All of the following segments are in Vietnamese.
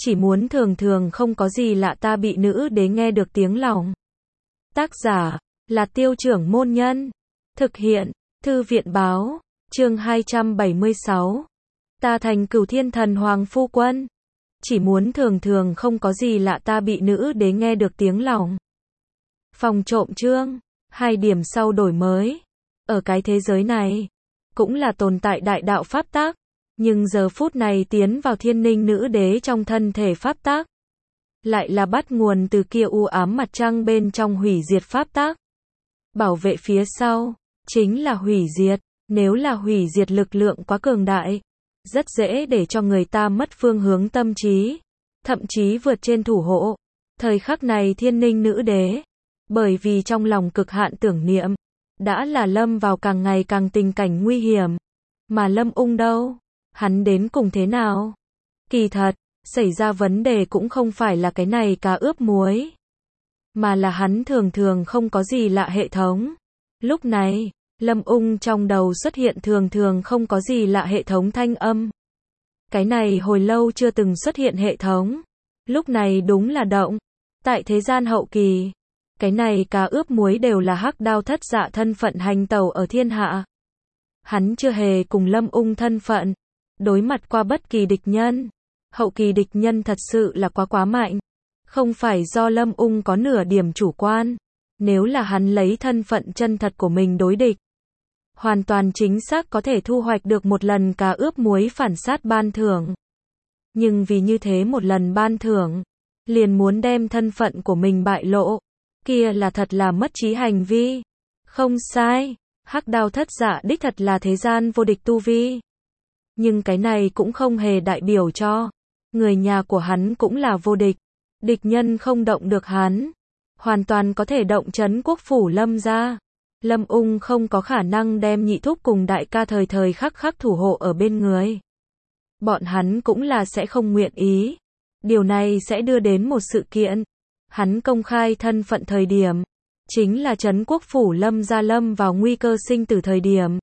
chỉ muốn thường thường không có gì lạ ta bị nữ đế nghe được tiếng lòng. Tác giả là Tiêu Trưởng Môn Nhân. Thực hiện Thư viện Báo. Chương 276. Ta thành Cửu Thiên Thần Hoàng phu quân. Chỉ muốn thường thường không có gì lạ ta bị nữ đế nghe được tiếng lòng. Phòng trộm chương 2 điểm sau đổi mới. Ở cái thế giới này cũng là tồn tại đại đạo pháp tác, nhưng giờ phút này tiến vào thiên ninh nữ đế trong thân thể pháp tác, lại là bắt nguồn từ kia u ám mặt trăng bên trong hủy diệt pháp tác. Bảo vệ phía sau chính là hủy diệt, nếu là hủy diệt lực lượng quá cường đại, rất dễ để cho người ta mất phương hướng tâm trí, thậm chí vượt trên thủ hộ. Thời khắc này thiên ninh nữ đế, bởi vì trong lòng cực hạn tưởng niệm, đã là lâm vào càng ngày càng tình cảnh nguy hiểm. Mà Lâm Ung đâu? Hắn đến cùng thế nào? Kỳ thật, xảy ra vấn đề cũng không phải là cái này cá ướp muối, mà là hắn thường thường không có gì lạ hệ thống. Lúc này, Lâm Ung trong đầu xuất hiện thường thường không có gì lạ hệ thống thanh âm. Cái này hồi lâu chưa từng xuất hiện hệ thống. Lúc này đúng là động. Tại thế gian hậu kỳ, cái này cá ướp muối đều là hắc đao thất dạ thân phận hành tẩu ở thiên hạ. Hắn chưa hề cùng Lâm Ung thân phận đối mặt qua bất kỳ địch nhân. Hậu kỳ địch nhân thật sự là quá mạnh. Không phải do Lâm Ung có nửa điểm chủ quan. Nếu là hắn lấy thân phận chân thật của mình đối địch, hoàn toàn chính xác có thể thu hoạch được một lần cá ướp muối phản sát ban thưởng. Nhưng vì như thế một lần ban thưởng, liền muốn đem thân phận của mình bại lộ, kia là thật là mất trí hành vi. Không sai, hắc đao thất dạ đích thật là thế gian vô địch tu vi. Nhưng cái này cũng không hề đại biểu cho người nhà của hắn cũng là vô địch. Địch nhân không động được hắn, hoàn toàn có thể động trấn quốc phủ Lâm gia. Lâm Ung không có khả năng đem nhị thúc cùng đại ca thời thời khắc khắc thủ hộ ở bên người. Bọn hắn cũng là sẽ không nguyện ý. Điều này sẽ đưa đến một sự kiện. Hắn công khai thân phận thời điểm, chính là trấn quốc phủ Lâm gia lâm vào nguy cơ sinh tử thời điểm.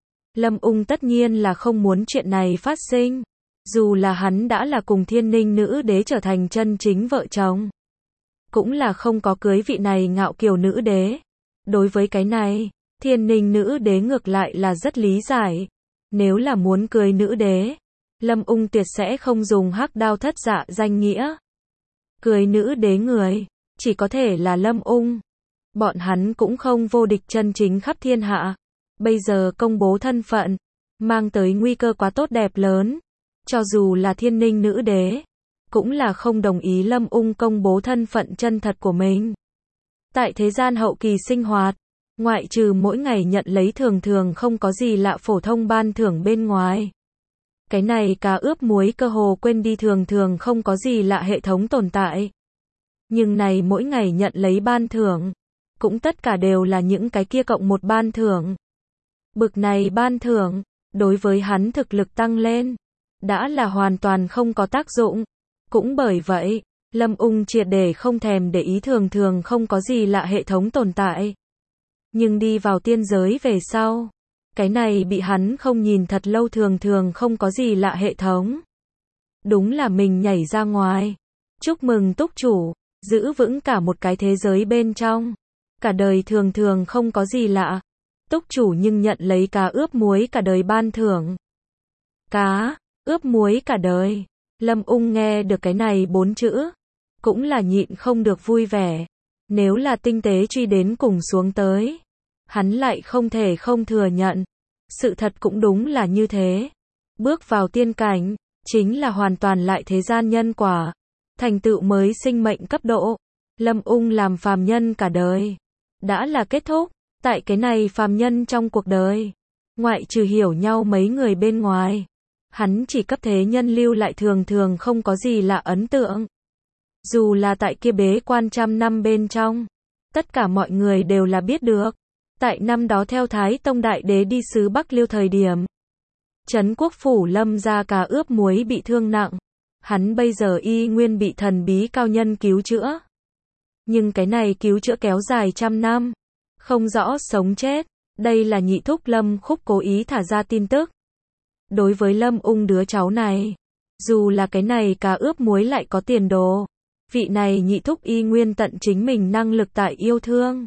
Lâm Ung tất nhiên là không muốn chuyện này phát sinh. Dù là hắn đã là cùng thiên ninh nữ đế trở thành chân chính vợ chồng, cũng là không có cưới vị này ngạo kiều nữ đế. Đối với cái này, thiên ninh nữ đế ngược lại là rất lý giải. Nếu là muốn cưới nữ đế, Lâm Ung tuyệt sẽ không dùng hắc đao thất dạ danh nghĩa. Cưới nữ đế người, chỉ có thể là Lâm Ung. Bọn hắn cũng không vô địch chân chính khắp thiên hạ. Bây giờ công bố thân phận, mang tới nguy cơ quá tốt đẹp lớn. Cho dù là thiên ninh nữ đế, cũng là không đồng ý Lâm Ung công bố thân phận chân thật của mình. Tại thế gian hậu kỳ sinh hoạt, ngoại trừ mỗi ngày nhận lấy thường thường không có gì lạ phổ thông ban thưởng bên ngoài, cái này cá ướp muối cơ hồ quên đi thường thường không có gì lạ hệ thống tồn tại. Nhưng này mỗi ngày nhận lấy ban thưởng, cũng tất cả đều là những cái kia cộng một ban thưởng. Bực này ban thưởng, đối với hắn thực lực tăng lên, đã là hoàn toàn không có tác dụng. Cũng bởi vậy, Lâm Ung triệt để không thèm để ý thường thường không có gì lạ hệ thống tồn tại. Nhưng đi vào tiên giới về sau, cái này bị hắn không nhìn thật lâu thường thường không có gì lạ hệ thống. Đúng là mình nhảy ra ngoài. Chúc mừng túc chủ, giữ vững cả một cái thế giới bên trong. Cả đời thường thường không có gì lạ. Túc chủ nhưng nhận lấy cá ướp muối cả đời ban thưởng. Cá ướp muối cả đời. Lâm Ung nghe được cái này 4 chữ, cũng là nhịn không được vui vẻ. Nếu là tinh tế truy đến cùng xuống tới, hắn lại không thể không thừa nhận. Sự thật cũng đúng là như thế. Bước vào tiên cảnh, chính là hoàn toàn lại thế gian nhân quả, thành tựu mới sinh mệnh cấp độ. Lâm Ung làm phàm nhân cả đời, đã là kết thúc. Tại cái này phàm nhân trong cuộc đời, ngoại trừ hiểu nhau mấy người bên ngoài, hắn chỉ cấp thế nhân lưu lại thường thường không có gì lạ ấn tượng. Dù là tại kia bế quan trăm năm bên trong, tất cả mọi người đều là biết được. Tại năm đó theo Thái Tông Đại Đế đi xứ Bắc Liêu thời điểm, trấn quốc phủ Lâm gia cá ướp muối bị thương nặng. Hắn bây giờ y nguyên bị thần bí cao nhân cứu chữa. Nhưng cái này cứu chữa kéo dài trăm năm, không rõ sống chết. Đây là nhị thúc Lâm Khúc cố ý thả ra tin tức. Đối với Lâm Ung đứa cháu này, Dù là cái này cá ướp muối lại có tiền đồ. Vị này nhị thúc y nguyên tận chính mình năng lực tại yêu thương.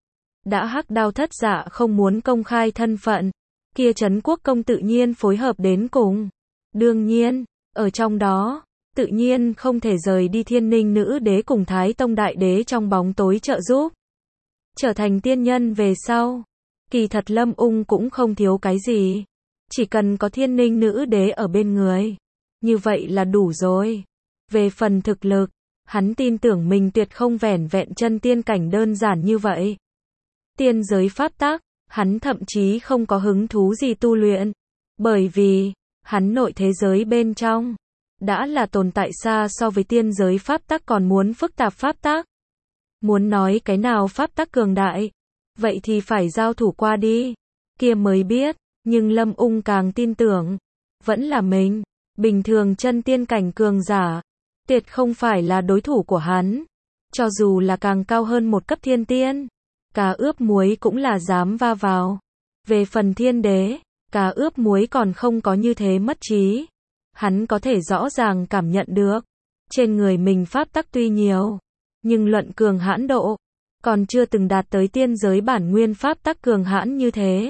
Đã hắc đao thất dạ không muốn công khai thân phận, kia Trấn Quốc công tự nhiên phối hợp đến cùng. Đương nhiên, ở trong đó, tự nhiên không thể rời đi Thiên Ninh nữ đế cùng Thái Tông đại đế trong bóng tối trợ giúp. Trở thành tiên nhân về sau, kỳ thật Lâm Ung cũng không thiếu cái gì. Chỉ cần có Thiên Ninh nữ đế ở bên người, như vậy là đủ rồi. Về phần thực lực, hắn tin tưởng mình tuyệt không vẻn vẹn chân tiên cảnh đơn giản như vậy. Tiên giới pháp tắc, hắn thậm chí không có hứng thú gì tu luyện. Bởi vì, hắn nội thế giới bên trong, đã là tồn tại xa so với tiên giới pháp tắc còn muốn phức tạp pháp tắc. Muốn nói cái nào pháp tắc cường đại, vậy thì phải giao thủ qua đi, kia mới biết, nhưng Lâm Ung càng tin tưởng, vẫn là mình, bình thường chân tiên cảnh cường giả, tuyệt không phải là đối thủ của hắn, cho dù là càng cao hơn một cấp thiên tiên, cá ướp muối cũng là dám va vào. Về phần thiên đế, cá ướp muối còn không có như thế mất trí, hắn có thể rõ ràng cảm nhận được, trên người mình pháp tắc tuy nhiều, nhưng luận cường hãn độ, còn chưa từng đạt tới tiên giới bản nguyên pháp tắc cường hãn như thế.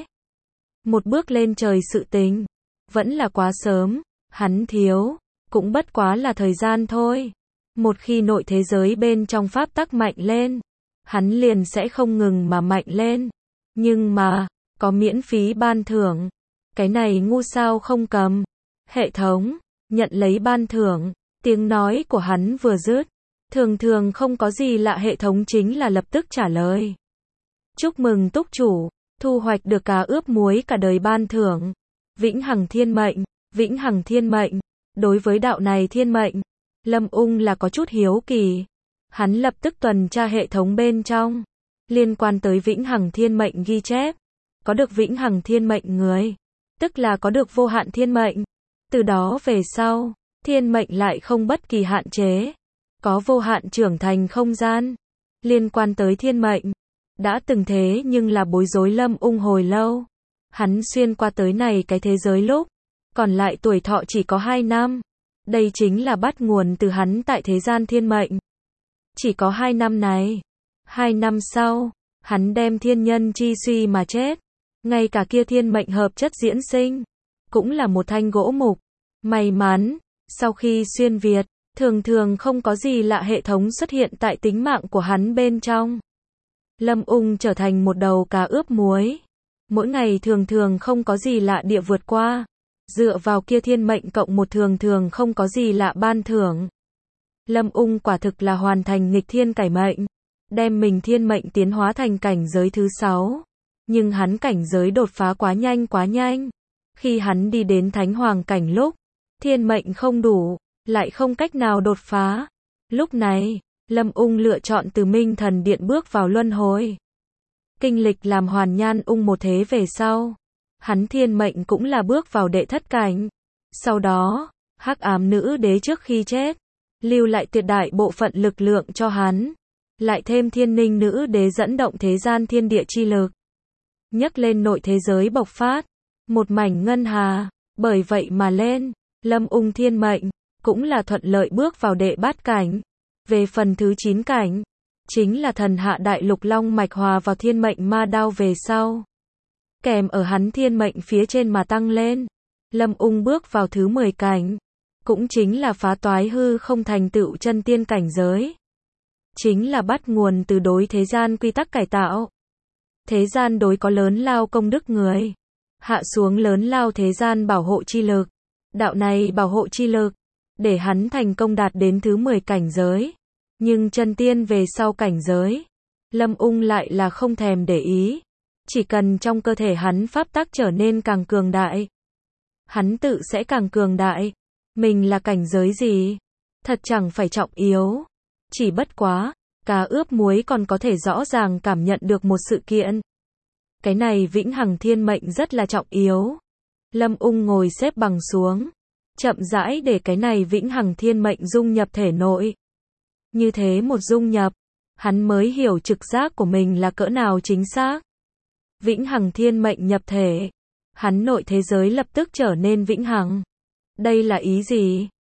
Một bước lên trời sự tình, vẫn là quá sớm, hắn thiếu, cũng bất quá là thời gian thôi. Một khi nội thế giới bên trong pháp tắc mạnh lên, hắn liền sẽ không ngừng mà mạnh lên. Nhưng mà, có miễn phí ban thưởng, cái này ngu sao không cầm. Hệ thống, nhận lấy ban thưởng, tiếng nói của hắn vừa dứt. Thường thường không có gì lạ hệ thống chính là lập tức trả lời. Chúc mừng túc chủ, thu hoạch được cá ướp muối cả đời ban thưởng. Vĩnh hằng thiên mệnh, vĩnh hằng thiên mệnh. Đối với đạo này thiên mệnh, Lâm Ung là có chút hiếu kỳ. Hắn lập tức tuần tra hệ thống bên trong, liên quan tới vĩnh hằng thiên mệnh ghi chép. Có được vĩnh hằng thiên mệnh người, tức là có được vô hạn thiên mệnh. Từ đó về sau, thiên mệnh lại không bất kỳ hạn chế. Có vô hạn trưởng thành không gian. Liên quan tới thiên mệnh, đã từng thế nhưng là bối rối Lâm Ung hồi lâu. Hắn xuyên qua tới này cái thế giới lúc, còn lại tuổi thọ chỉ có 2 năm. Đây chính là bắt nguồn từ hắn tại thế gian thiên mệnh. Chỉ có 2 năm này. 2 năm sau, hắn đem thiên nhân chi suy mà chết. Ngay cả kia thiên mệnh hợp chất diễn sinh, cũng là một thanh gỗ mục. May mắn, sau khi xuyên Việt, thường thường không có gì lạ hệ thống xuất hiện tại tính mạng của hắn bên trong. Lâm Ung trở thành một đầu cá ướp muối. Mỗi ngày thường thường không có gì lạ địa vượt qua. Dựa vào kia thiên mệnh cộng một thường thường không có gì lạ ban thưởng. Lâm Ung quả thực là hoàn thành nghịch thiên cải mệnh. Đem mình thiên mệnh tiến hóa thành cảnh giới thứ 6. Nhưng hắn cảnh giới đột phá quá nhanh quá nhanh. Khi hắn đi đến thánh hoàng cảnh lúc, thiên mệnh không đủ, lại không cách nào đột phá. Lúc này, Lâm Ung lựa chọn từ Minh Thần Điện bước vào luân hồi. Kinh lịch làm hoàn nhan ung một thế về sau, hắn thiên mệnh cũng là bước vào đệ thất cảnh. Sau đó, hắc ám nữ đế trước khi chết, lưu lại tuyệt đại bộ phận lực lượng cho hắn. Lại thêm thiên ninh nữ đế dẫn động thế gian thiên địa chi lực. Nhấc lên nội thế giới bộc phát. Một mảnh ngân hà. Bởi vậy mà lên, Lâm Ung thiên mệnh, cũng là thuận lợi bước vào đệ bát cảnh. Về phần thứ 9 cảnh, chính là thần hạ đại lục long mạch hòa vào thiên mệnh ma đao về sau. Kèm ở hắn thiên mệnh phía trên mà tăng lên. Lâm Ung bước vào thứ 10 cảnh. Cũng chính là phá toái hư không thành tựu chân tiên cảnh giới. Chính là bắt nguồn từ đối thế gian quy tắc cải tạo. Thế gian đối có lớn lao công đức người. Hạ xuống lớn lao thế gian bảo hộ chi lực. Đạo này bảo hộ chi lực, để hắn thành công đạt đến thứ 10 cảnh giới. Nhưng chân tiên về sau cảnh giới, Lâm Ung lại là không thèm để ý. Chỉ cần trong cơ thể hắn pháp tắc trở nên càng cường đại, hắn tự sẽ càng cường đại. Mình là cảnh giới gì? Thật chẳng phải trọng yếu. Chỉ bất quá, cá ướp muối còn có thể rõ ràng cảm nhận được một sự kiện. Cái này vĩnh hằng thiên mệnh rất là trọng yếu. Lâm Ung ngồi xếp bằng xuống, chậm rãi để cái này vĩnh hằng thiên mệnh dung nhập thể nội. Như thế một dung nhập, hắn mới hiểu trực giác của mình là cỡ nào chính xác. Vĩnh hằng thiên mệnh nhập thể, hắn nội thế giới lập tức trở nên vĩnh hằng. Đây là ý gì?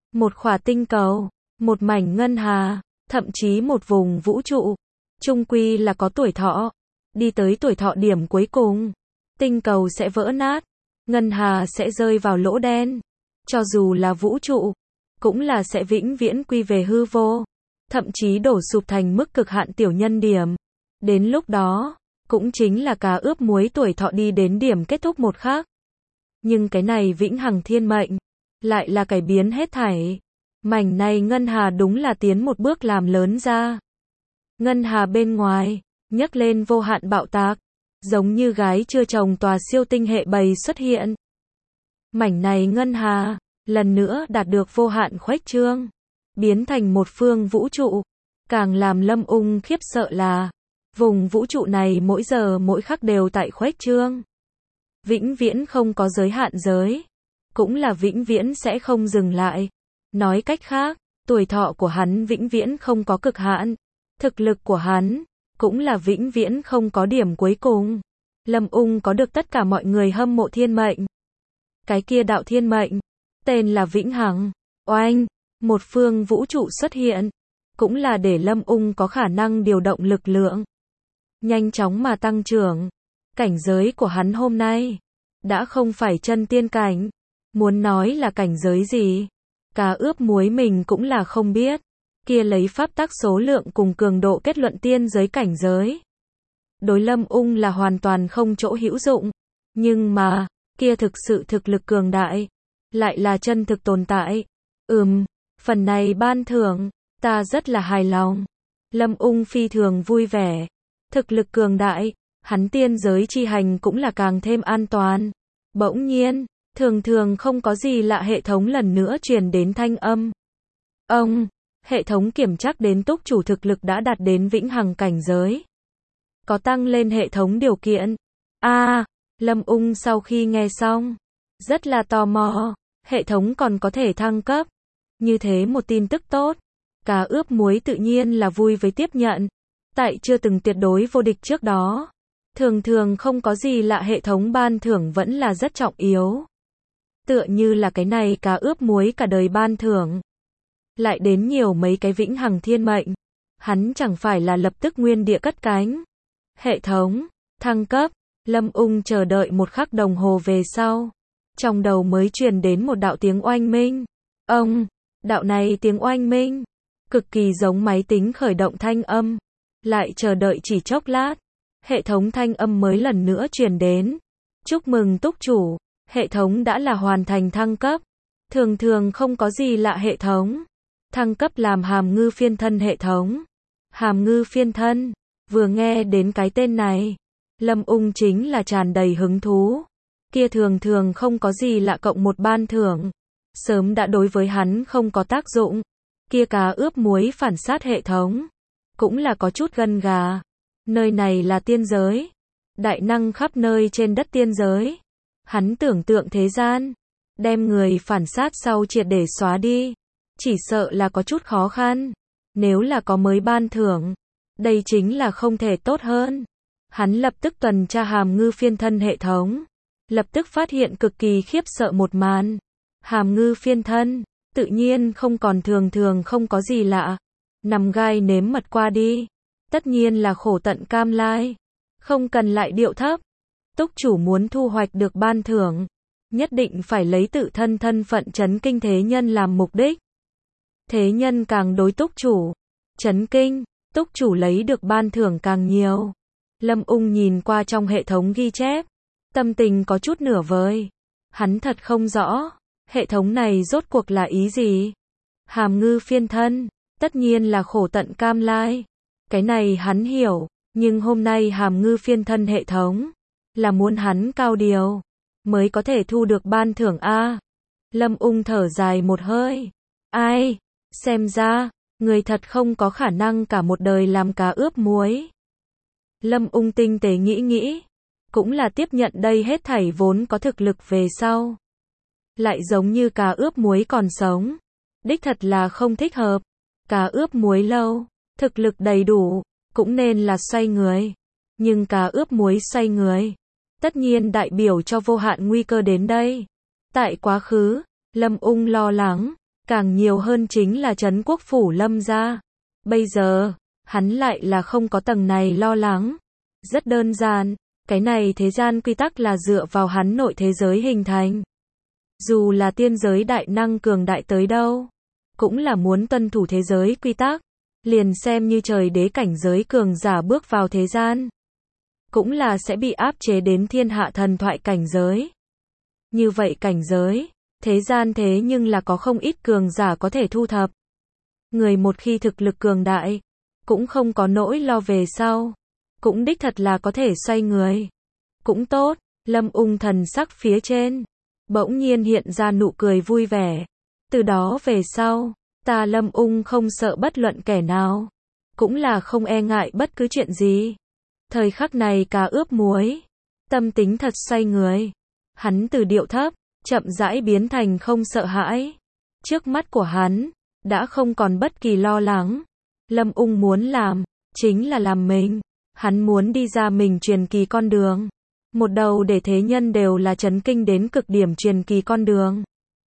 một khỏa tinh cầu, một mảnh ngân hà, thậm chí một vùng vũ trụ, chung quy là có tuổi thọ. Đi tới tuổi thọ điểm cuối cùng, tinh cầu sẽ vỡ nát, ngân hà sẽ rơi vào lỗ đen. Cho dù là vũ trụ, cũng là sẽ vĩnh viễn quy về hư vô, thậm chí đổ sụp thành mức cực hạn tiểu nhân điểm. Đến lúc đó, cũng chính là cá ướp muối tuổi thọ đi đến điểm kết thúc một khác. Nhưng cái này vĩnh hằng thiên mệnh, lại là cải biến hết thảy. Mảnh này ngân hà đúng là tiến một bước làm lớn ra. Ngân hà bên ngoài, nhấc lên vô hạn bạo tạc, giống như gái chưa chồng tòa siêu tinh hệ bầy xuất hiện. Mảnh này ngân hà, lần nữa đạt được vô hạn khuếch trương, biến thành một phương vũ trụ. Càng làm Lâm Ung khiếp sợ là, vùng vũ trụ này mỗi giờ mỗi khắc đều tại khuếch trương. Vĩnh viễn không có giới hạn giới, cũng là vĩnh viễn sẽ không dừng lại. Nói cách khác, tuổi thọ của hắn vĩnh viễn không có cực hạn. Thực lực của hắn, cũng là vĩnh viễn không có điểm cuối cùng. Lâm Ung có được tất cả mọi người hâm mộ thiên mệnh. Cái kia đạo thiên mệnh, tên là vĩnh hằng. Oanh, một phương vũ trụ xuất hiện, cũng là để Lâm Ung có khả năng điều động lực lượng, nhanh chóng mà tăng trưởng. Cảnh giới của hắn hôm nay, đã không phải chân tiên cảnh. Muốn nói là cảnh giới gì, cá ướp muối mình cũng là không biết. Kia lấy pháp tắc số lượng cùng cường độ kết luận tiên giới cảnh giới. Đối Lâm Ung là hoàn toàn không chỗ hữu dụng. Nhưng mà, kia thực sự thực lực cường đại, lại là chân thực tồn tại. Phần này ban thưởng, ta rất là hài lòng. Lâm Ung phi thường vui vẻ. Thực lực cường đại, hắn tiên giới chi hành cũng là càng thêm an toàn. Bỗng nhiên, thường không có gì lạ hệ thống lần nữa truyền đến thanh âm. Hệ thống kiểm tra đến túc chủ thực lực đã đạt đến vĩnh hằng cảnh giới. Có tăng lên hệ thống điều kiện. Lâm Ung sau khi nghe xong, rất là tò mò, hệ thống còn có thể thăng cấp. Như thế một tin tức tốt, cá ướp muối tự nhiên là vui với tiếp nhận. Tại chưa từng tuyệt đối vô địch trước đó, thường không có gì lạ hệ thống ban thưởng vẫn là rất trọng yếu. Tựa như là cái này cá ướp muối cả đời ban thưởng. Lại đến nhiều mấy cái vĩnh hằng thiên mệnh, hắn chẳng phải là lập tức nguyên địa cất cánh. Hệ thống, thăng cấp, Lâm Ung chờ đợi một khắc đồng hồ về sau. Trong đầu mới truyền đến một đạo tiếng oanh minh. Đạo này tiếng oanh minh, cực kỳ giống máy tính khởi động thanh âm. Lại chờ đợi chỉ chốc lát, hệ thống thanh âm mới lần nữa truyền đến. Chúc mừng túc chủ, hệ thống đã là hoàn thành thăng cấp. Thường không có gì lạ hệ thống. Thăng cấp làm hàm ngư phiên thân hệ thống. Hàm ngư phiên thân, vừa nghe đến cái tên này, Lâm Ung chính là tràn đầy hứng thú. Kia thường không có gì lạ cộng một ban thưởng, sớm đã đối với hắn không có tác dụng. Kia cá ướp muối phản sát hệ thống, cũng là có chút gân gà. Nơi này là tiên giới, đại năng khắp nơi trên đất tiên giới. Hắn tưởng tượng thế gian, đem người phản sát sau triệt để xóa đi, chỉ sợ là có chút khó khăn. Nếu là có mới ban thưởng, đây chính là không thể tốt hơn. Hắn lập tức tuần tra hàm ngư phiên thân hệ thống, lập tức phát hiện cực kỳ khiếp sợ một màn. Hàm ngư phiên thân, tự nhiên không còn thường không có gì lạ. Nằm gai nếm mật qua đi, tất nhiên là khổ tận cam lai. Không cần lại điệu thấp. Túc chủ muốn thu hoạch được ban thưởng, nhất định phải lấy tự thân thân phận chấn kinh thế nhân làm mục đích. Thế nhân càng đối túc chủ chấn kinh, túc chủ lấy được ban thưởng càng nhiều. Lâm Ung nhìn qua trong hệ thống ghi chép, tâm tình có chút nửa vời. Hắn thật không rõ, hệ thống này rốt cuộc là ý gì. Hàm ngư phiên thân, tất nhiên là khổ tận cam lai. Cái này hắn hiểu, nhưng hôm nay hàm ngư phiên thân hệ thống, là muốn hắn cao điều, mới có thể thu được ban thưởng A. Lâm Ung thở dài một hơi. Ai, xem ra, người thật không có khả năng cả một đời làm cá ướp muối. Lâm Ung tinh tế nghĩ, cũng là tiếp nhận đây hết thảy vốn có thực lực về sau. Lại giống như cá ướp muối còn sống. Đích thật là không thích hợp. Cá ướp muối lâu, thực lực đầy đủ, cũng nên là xoay người. Nhưng cá ướp muối xoay người, tất nhiên đại biểu cho vô hạn nguy cơ đến đây. Tại quá khứ, Lâm Ung lo lắng, Càng nhiều hơn chính là trấn quốc phủ Lâm gia. Bây giờ, hắn lại là không có tầng này lo lắng. Rất đơn giản, cái này thế gian quy tắc là dựa vào hắn nội thế giới hình thành. Dù là tiên giới đại năng cường đại tới đâu, cũng là muốn tuân thủ thế giới quy tắc. Liền xem như trời đế cảnh giới cường giả bước vào thế gian, cũng là sẽ bị áp chế đến thiên hạ thần thoại cảnh giới. Như vậy cảnh giới, thế gian thế nhưng là có không ít cường giả có thể thu thập. Người một khi thực lực cường đại, cũng không có nỗi lo về sau, cũng đích thật là có thể xoay người. Cũng tốt, Lâm Ung thần sắc phía trên, bỗng nhiên hiện ra nụ cười vui vẻ. Từ đó về sau, ta Lâm Ung không sợ bất luận kẻ nào, cũng là không e ngại bất cứ chuyện gì. Thời khắc này cá ướp muối, tâm tính thật xoay người. Hắn từ điệu thấp, chậm rãi biến thành không sợ hãi. Trước mắt của hắn, đã không còn bất kỳ lo lắng. Lâm Ung muốn làm, chính là làm mình. Hắn muốn đi ra mình truyền kỳ con đường. Một đầu để thế nhân đều là chấn kinh đến cực điểm truyền kỳ con đường.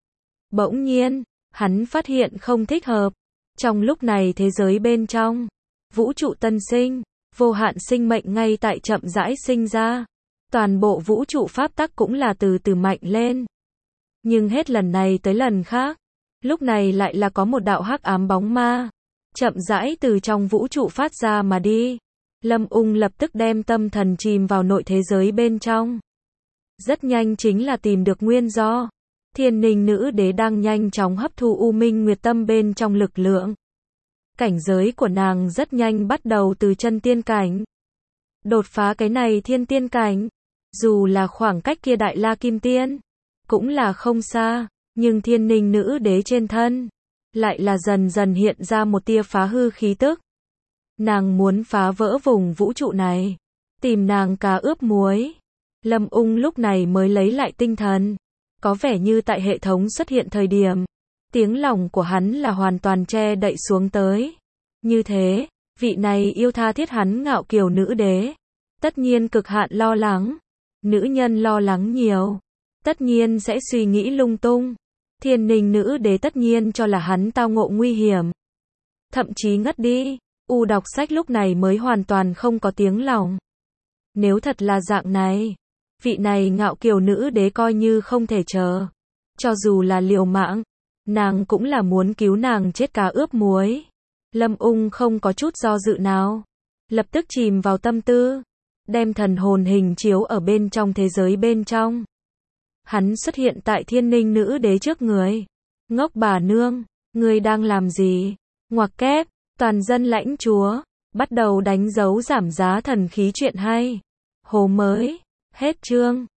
Bỗng nhiên, hắn phát hiện không thích hợp. Trong lúc này thế giới bên trong, vũ trụ tân sinh, vô hạn sinh mệnh ngay tại chậm rãi sinh ra. Toàn bộ vũ trụ pháp tắc cũng là từ từ mạnh lên. Nhưng hết lần này tới lần khác, lúc này lại là có một đạo hắc ám bóng ma, chậm rãi từ trong vũ trụ phát ra mà đi. Lâm Ung lập tức đem tâm thần chìm vào nội thế giới bên trong. Rất nhanh chính là tìm được nguyên do. Thiên Ninh nữ đế đang nhanh chóng hấp thu U Minh Nguyệt Tâm bên trong lực lượng. Cảnh giới của nàng rất nhanh bắt đầu từ chân tiên cảnh. Đột phá cái này thiên tiên cảnh, dù là khoảng cách kia đại la kim tiên, cũng là không xa, nhưng Thiên Ninh nữ đế trên thân, lại là dần dần hiện ra một tia phá hư khí tức. Nàng muốn phá vỡ vùng vũ trụ này, tìm nàng cá ướp muối. Lâm Ung lúc này mới lấy lại tinh thần. Có vẻ như tại hệ thống xuất hiện thời điểm, tiếng lòng của hắn là hoàn toàn che đậy xuống tới. Như thế, vị này yêu tha thiết hắn ngạo kiều nữ đế, tất nhiên cực hạn lo lắng. Nữ nhân lo lắng nhiều, tất nhiên sẽ suy nghĩ lung tung. Thiên Ninh nữ đế tất nhiên cho là hắn tao ngộ nguy hiểm, thậm chí ngất đi. U đọc sách lúc này mới hoàn toàn không có tiếng lòng. Nếu thật là dạng này, vị này ngạo kiều nữ đế coi như không thể chờ. Cho dù là liều mạng, nàng cũng là muốn cứu nàng chết cá ướp muối. Lâm Ung không có chút do dự nào, lập tức chìm vào tâm tư, đem thần hồn hình chiếu ở bên trong thế giới bên trong. Hắn xuất hiện tại Thiên Ninh nữ đế trước người. Ngốc bà nương, ngươi đang làm gì? Ngoặc kép, toàn dân lãnh chúa, bắt đầu đánh dấu giảm giá thần khí chuyện hay. Hồ mới, hết chương.